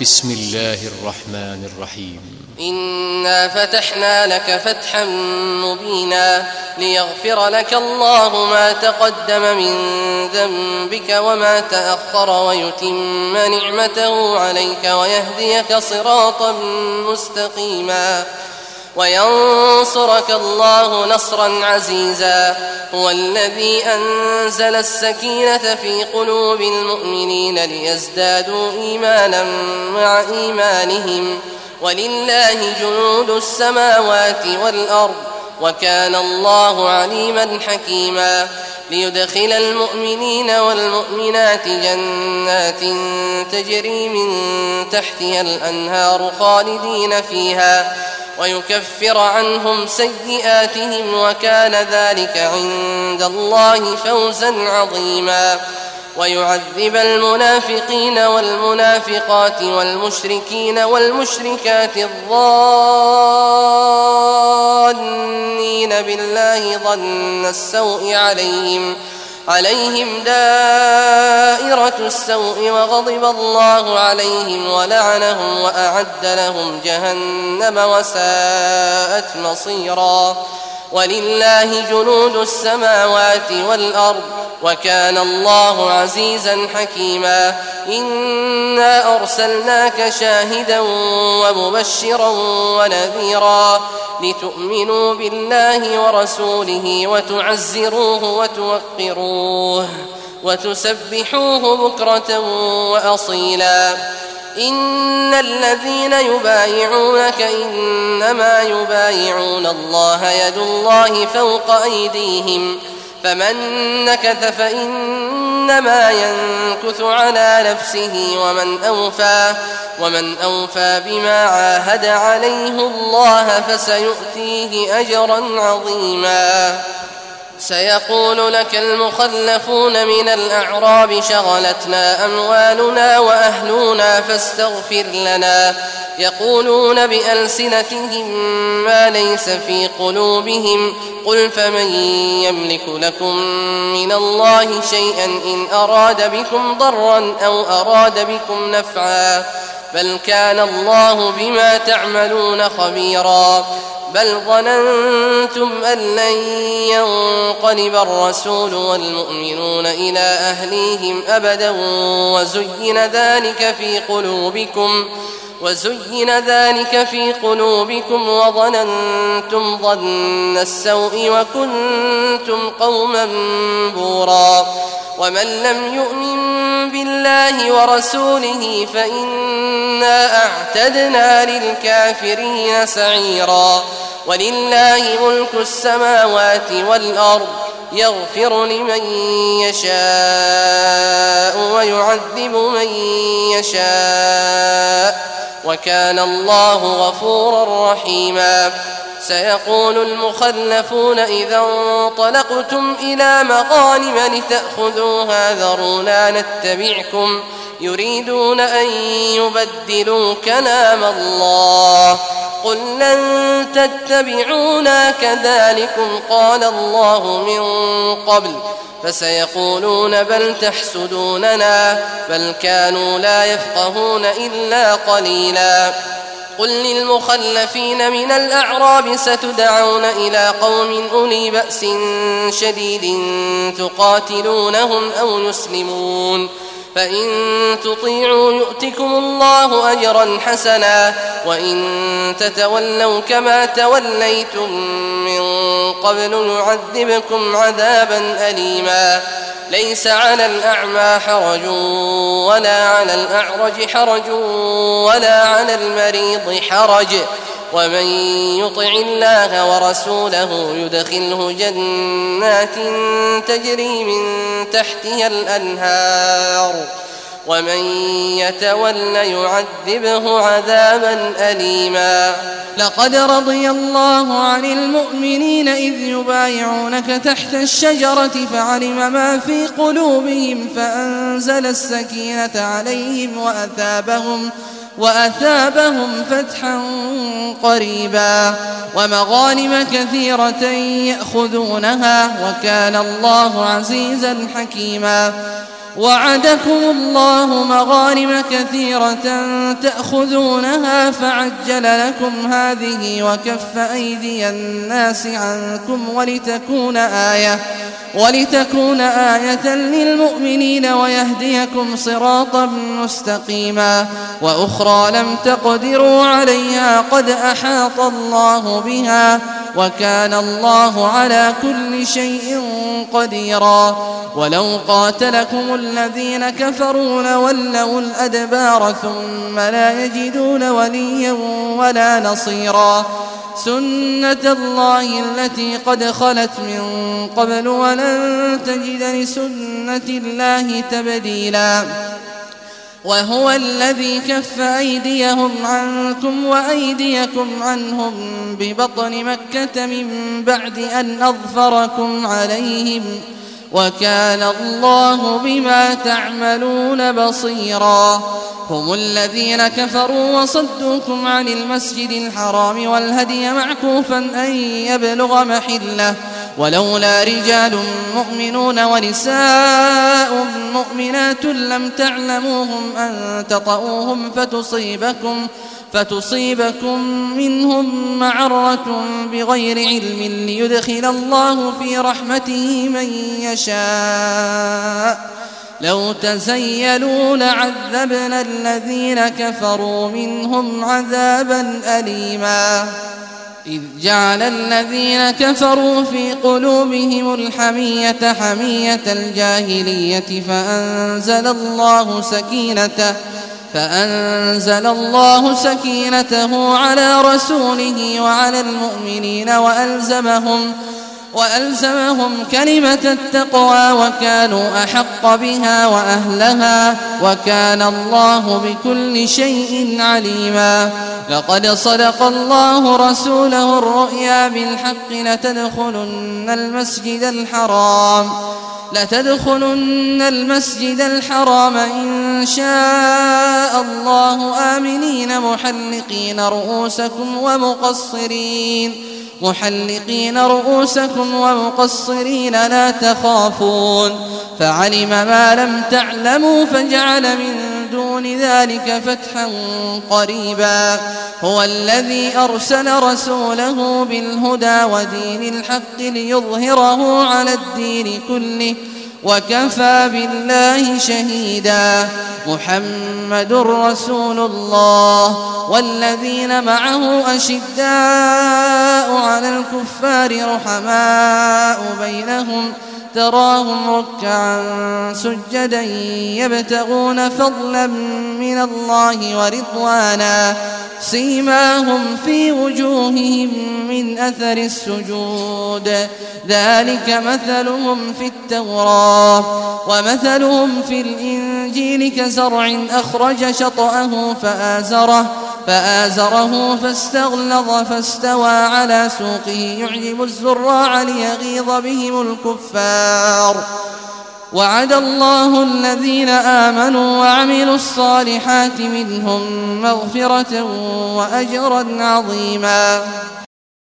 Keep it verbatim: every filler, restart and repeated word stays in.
بسم الله الرحمن الرحيم. إنا فتحنا لك فتحا مبينا ليغفر لك الله ما تقدم من ذنبك وما تأخر ويتم نعمته عليك ويهديك صراطا مستقيما وينصرك الله نصرا عزيزا. هو الذي أنزل السكينة في قلوب المؤمنين ليزدادوا إيمانا مع إيمانهم ولله جنود السماوات والأرض وكان الله عليما حكيما. ليدخل المؤمنين والمؤمنات جنات تجري من تحتها الأنهار خالدين فيها ويكفر عنهم سيئاتهم وكان ذلك عند الله فوزا عظيما. ويعذب المنافقين والمنافقات والمشركين والمشركات الظانين بالله ظن السوء عليهم عليهم دائرة السوء وغضب الله عليهم ولعنهم وأعد لهم جهنم وساءت مصيرا. ولله جنود السماوات والأرض وكان الله عزيزا حكيما. إنا أرسلناك شاهدا ومبشرا ونذيرا لتؤمنوا بالله ورسوله وتعزروه وتوقروه وتسبحوه بكرة وأصيلا. إن الذين يبايعونك إنما يبايعون الله يد الله فوق أيديهم فمن نكث فإنما ينكث على نفسه ومن أوفى ومن أوفى بما عاهد عليه الله فسيؤتيه أجرا عظيما. سيقول لك المخلفون من الأعراب شغلتنا أموالنا وأهلنا فاستغفر لنا يقولون بألسنتهم ما ليس في قلوبهم قل فمن يملك لكم من الله شيئا إن أراد بكم ضرا أو أراد بكم نفعا بل كان الله بما تعملون خبيرا. بل ظننتم أن لن ينقلب الرسول والمؤمنون إلى أهليهم أبدا وزين ذلك في قلوبكم وزين ذلك في قلوبكم وظننتم ظن السوء وكنتم قوما بورا. ومن لم يؤمن بالله ورسوله فإنا أعتدنا للكافرين سعيرا. ولله ملك السماوات والأرض يغفر لمن يشاء ويعذب من يشاء وكان الله غفورا رحيما. سيقول المخلفون إذا انطلقتم إلى مغانم لتأخذوها ذرونا نتبعكم يريدون أن يبدلوا كلام الله قل لن تتبعونا كذلكم قال الله من قبل فسيقولون بل تحسدوننا بل كانوا لا يفقهون إلا قليلا. قل للمخلفين من الأعراب ستدعون إلى قوم أولي بأس شديد تقاتلونهم أو يسلمون فإن تطيعوا يؤتكم الله أجرا حسنا وإن تتولوا كما توليتم من قبل يعذبكم عذابا أليما. ليس على الأعمى حرج ولا على الأعرج حرج ولا على المريض حرج ومن يطع الله ورسوله يدخله جنات تجري من تحتها الأنهار ومن يتول يعذبه عذابا أليما. لقد رضي الله عن المؤمنين إذ يبايعونك تحت الشجرة فعلم ما في قلوبهم فأنزل السكينة عليهم وأثابهم وأثابهم فتحا قريبا ومغانم كثيرة يأخذونها وكان الله عزيزا حكيما. وعدكم الله مغانم كثيرة تأخذونها فعجل لكم هذه وكف أيدي الناس عنكم ولتكون آية ولتكون آية للمؤمنين ويهديكم صراطا مستقيما وأخرى لم تقدروا عليها قد أحاط الله بها وكان الله على كل شيء قديرا ولو قاتلكم الذين كفروا لولوا الأدبار ثم لا يجدون وليا ولا نصيرا سنة الله التي قد خلت من قبل ولن تجد لسنة الله تبديلا وهو الذي كف أيديهم عنكم وأيديكم عنهم ببطن مكة من بعد أن أظفركم عليهم وكان الله بما تعملون بصيرا هم الذين كفروا وصدوكم عن المسجد الحرام والهدي معكوفا أن يبلغ محله ولولا رجال مؤمنون ونساء مؤمنات لم تعلموهم أن تطؤوهم فتصيبكم فتصيبكم منهم معرة بغير علم ليدخل الله في رحمته من يشاء لو تزيلوا لعذبنا الذين كفروا منهم عذابا أليما إذ جعل الذين كفروا في قلوبهم الحمية حمية الجاهلية فأنزل الله سكينته فأنزل الله سكينته على رسوله وعلى المؤمنين وألزمهم وألزمهم كلمة التقوى وكانوا أحق بها وأهلها وكان الله بكل شيء عليما لقد صدق الله رسوله الرؤيا بالحق لتدخلن المسجد الحرام لتدخلن المسجد الحرام إن شاء الله آمنين محلقين رؤوسكم ومقصرين محلقين رؤوسكم ومقصرين لا تخافون فعلم ما لم تعلموا فجعل من دون ذلك فتحا قريبا هو الذي أرسل رسوله بالهدى ودين الحق ليظهره على الدين كله وكفى بالله شهيدا محمد رسول الله والذين معه أشداء على الكفار رحماء بينهم تراهم ركعا سجدا يبتغون فضلا من الله ورضوانا سيماهم في وجوههم من أثر السجود ذلك مثلهم في التوراة ومثلهم في الإنجيل كزرع أخرج شطأه فآزره فآزره فاستغلظ فاستوى على سوقه يعجب الزراع ليغيظ بهم الكفار وعد الله الذين آمنوا وعملوا الصالحات منهم مغفرة وأجرا عظيما.